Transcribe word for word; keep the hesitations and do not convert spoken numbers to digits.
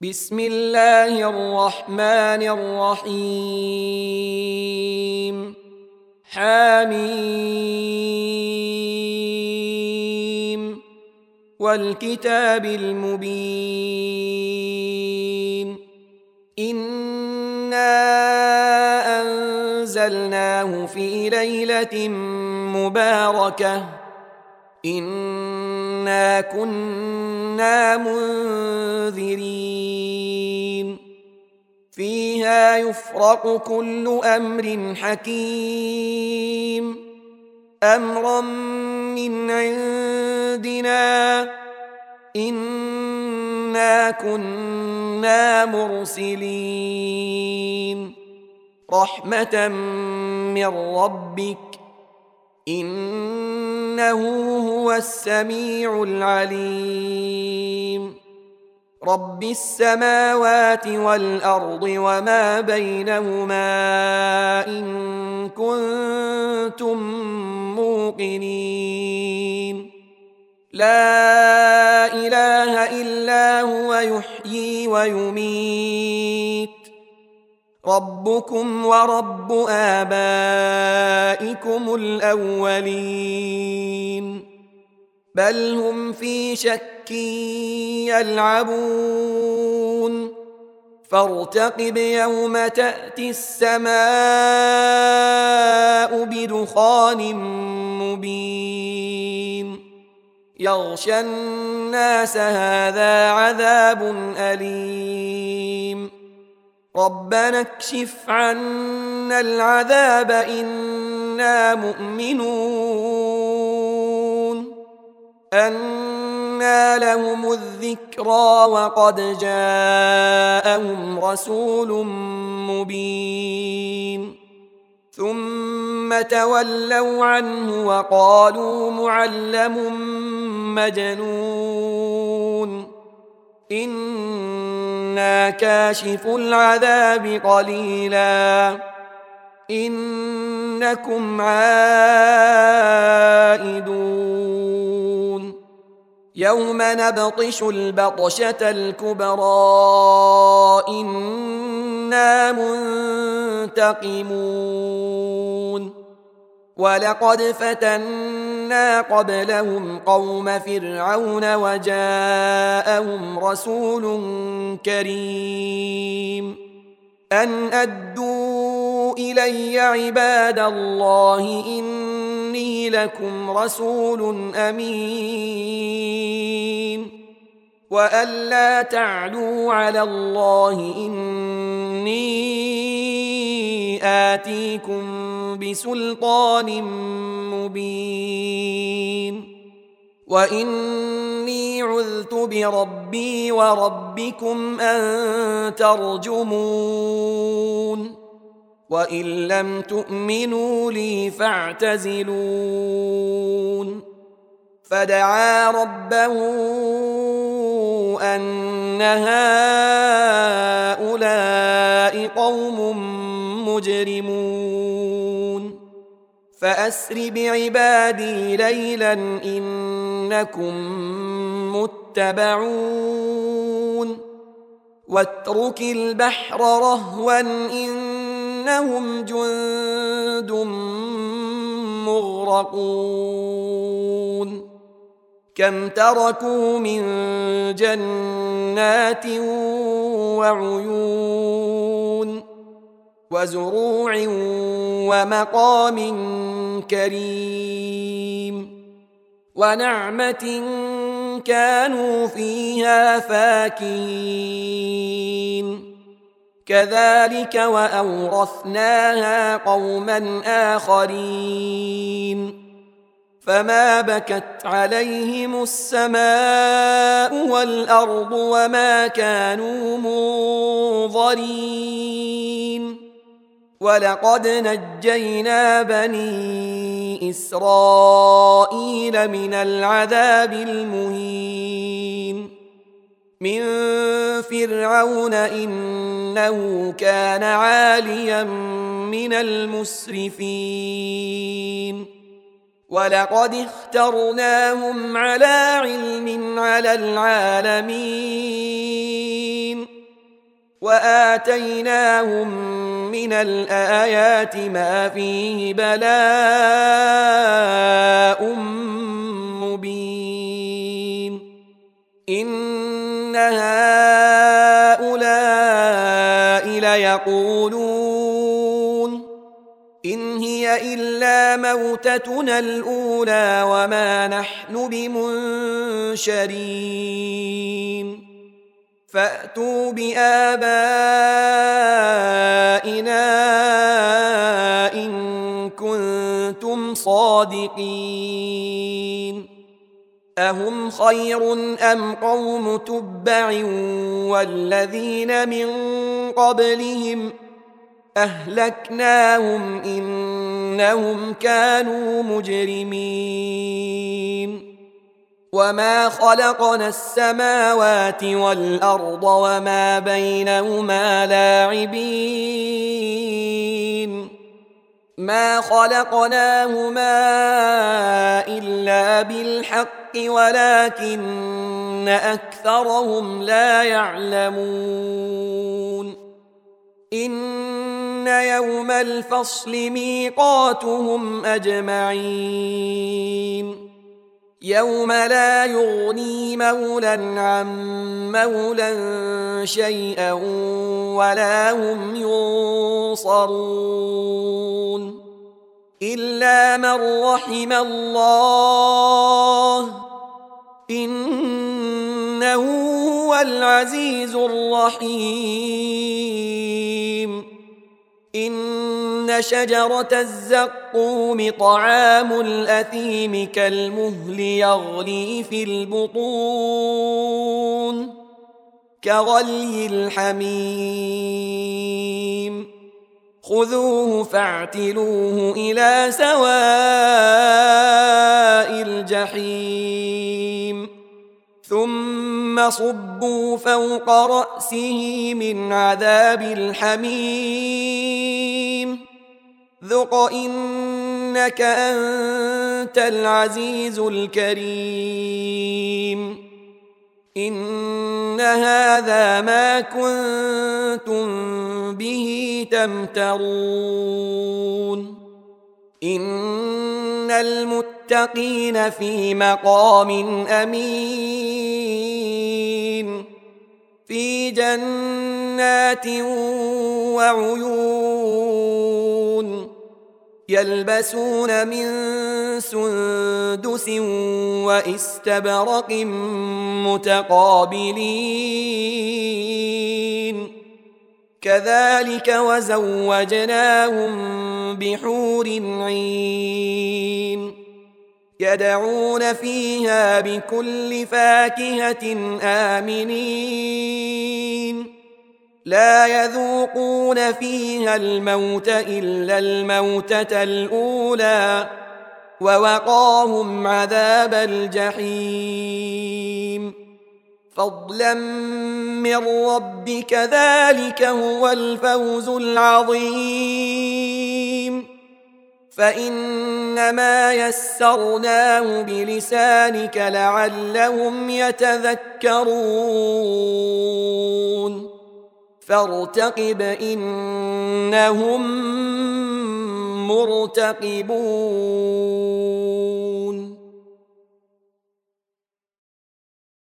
بسم الله الرحمن الرحيم حميم والكتاب المبين إنا أنزلناه في ليلة مباركة إنا كنا منذرين فيها يفرق كل أمر حكيم أمرا من عندنا إنا كنا مرسلين رحمة من ربك إنه هو السميع العليم رب السماوات والأرض وما بينهما إن كنتم موقنين لا إله إلا هو يحيي ويميت ربكم ورب آبائكم الأولين بل هم في شك يلعبون فارتقب يوم تأتي السماء بدخان مبين يغشى الناس هذا عذاب أليم ربنا اكشف عنا العذاب إنا مؤمنون أنى لهم الذكرى وقد جاءهم رسول مبين ثم تولوا عنه وقالوا معلم مجنون إنا كاشف العذاب قليلا إنكم عائدون يوم نبطش البطشة الكبرى إنا منتقمون ولقد فتنا قبلهم قوم فرعون وجاءهم رسول كريم أن أدوا إلي عباد الله إني لكم رسول أمين وأن لا تعلوا على الله إني آتيكم بسلطان مبين وإني عذت بربي وربكم أن ترجمون وإن لم تؤمنوا لي فاعتزلون فدعا ربه أن هؤلاء قوم مجرمون فأسر بعبادي ليلا إنكم متبعون واترك البحر رهوا إنهم جند مغرقون كم تركوا من جنات وعيون وزروع ومقام كريم ونعمة كانوا فيها فاكهين كذلك وأورثناها قوما آخرين فما بكت عليهم السماء والأرض وما كانوا منظرين ولقد نجينا بني إسرائيل من العذاب المهين من فرعون إنه كان عاليا من المسرفين ولقد اخترناهم على علم على العالمين وآتيناهم من الآيات ما فيه بلاء مبين إن هؤلاء ليقولون إن هي إلا موتتنا الأولى وما نحن بمنشرين فأتوا بآبائنا إن كنتم صادقين أهم خير أم قوم تبع والذين من قبلهم أهلكناهم إنهم كانوا مجرمين وما خلقنا السماوات والأرض وما بينهما لاعبين ما خلقناهما إلا بالحق ولكن أكثرهم لا يعلمون إن يوم الفصل ميقاتهم أجمعين يوم لا يغني مولى عن مولى شيئا ولا هم ينصرون إلا من رحم الله إنه هو العزيز الرحيم إن شجرة الزقوم طعام الأثيم كالمهل يغلي في البطون كغلي الحميم خذوه فاعتلوه إلى سواء الجحيم ثم صبوا فوق رأسه من عذاب الحميم ذق إنك أنت العزيز الكريم إن هذا ما كنتم به تمترون إن المتقين في مقام أمين في جنات وعيون يلبسون من سندس واستبرق متقابلين كذلك وزوجناهم بحور عين يدعون فيها بكل فاكهة آمنين لا يذوقون فيها الموت إلا الموتة الأولى ووقاهم عذاب الجحيم فضلا من ربك ذلك هو الفوز العظيم فإنما يسرناه بلسانك لعلهم يتذكرون فارتقب إنهم مرتقبون